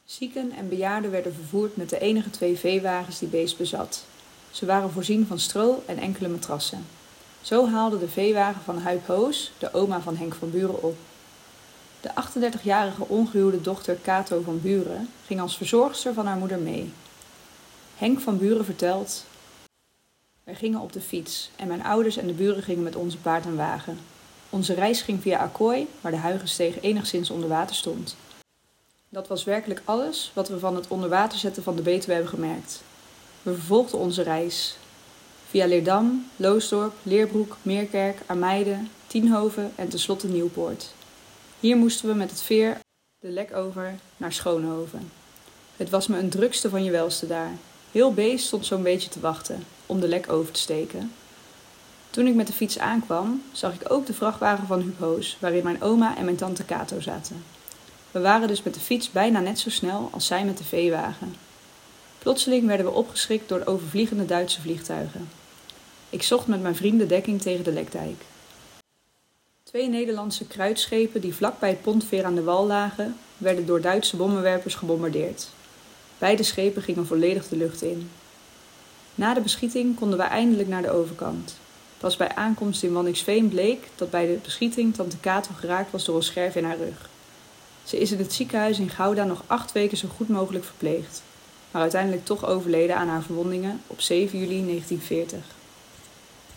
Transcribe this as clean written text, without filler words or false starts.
Zieken en bejaarden werden vervoerd met de enige 2 veewagens die Beest bezat. Ze waren voorzien van stro en enkele matrassen. Zo haalde de veewagen van Huip Hoos, de oma van Henk van Buren, op. De 38-jarige ongehuwde dochter Kato van Buren ging als verzorgster van haar moeder mee. Henk van Buren vertelt: wij gingen op de fiets en mijn ouders en de buren gingen met onze paard en wagen. Onze reis ging via Acquoy, waar de Huigensteeg enigszins onder water stond. Dat was werkelijk alles wat we van het onder water zetten van de Betuwe hebben gemerkt. We vervolgden onze reis via Leerdam, Loosdorp, Leerbroek, Meerkerk, Ameide, Tienhoven en tenslotte Nieuwpoort. Hier moesten we met het veer de Lek over naar Schoonhoven. Het was me een drukste van je welste daar. Heel Beest stond zo'n beetje te wachten om de Lek over te steken. Toen ik met de fiets aankwam, zag ik ook de vrachtwagen van Huub Hoos, waarin mijn oma en mijn tante Kato zaten. We waren dus met de fiets bijna net zo snel als zij met de veewagen. Plotseling werden we opgeschrikt door de overvliegende Duitse vliegtuigen. Ik zocht met mijn vrienden dekking tegen de Lekdijk. 2 Nederlandse kruitschepen die vlak bij het pontveer aan de wal lagen, werden door Duitse bommenwerpers gebombardeerd. Beide schepen gingen volledig de lucht in. Na de beschieting konden wij eindelijk naar de overkant. Pas bij aankomst in Waddinxveen bleek dat bij de beschieting tante Kato geraakt was door een scherf in haar rug. Ze is in het ziekenhuis in Gouda nog 8 weken zo goed mogelijk verpleegd, maar uiteindelijk toch overleden aan haar verwondingen op 7 juli 1940.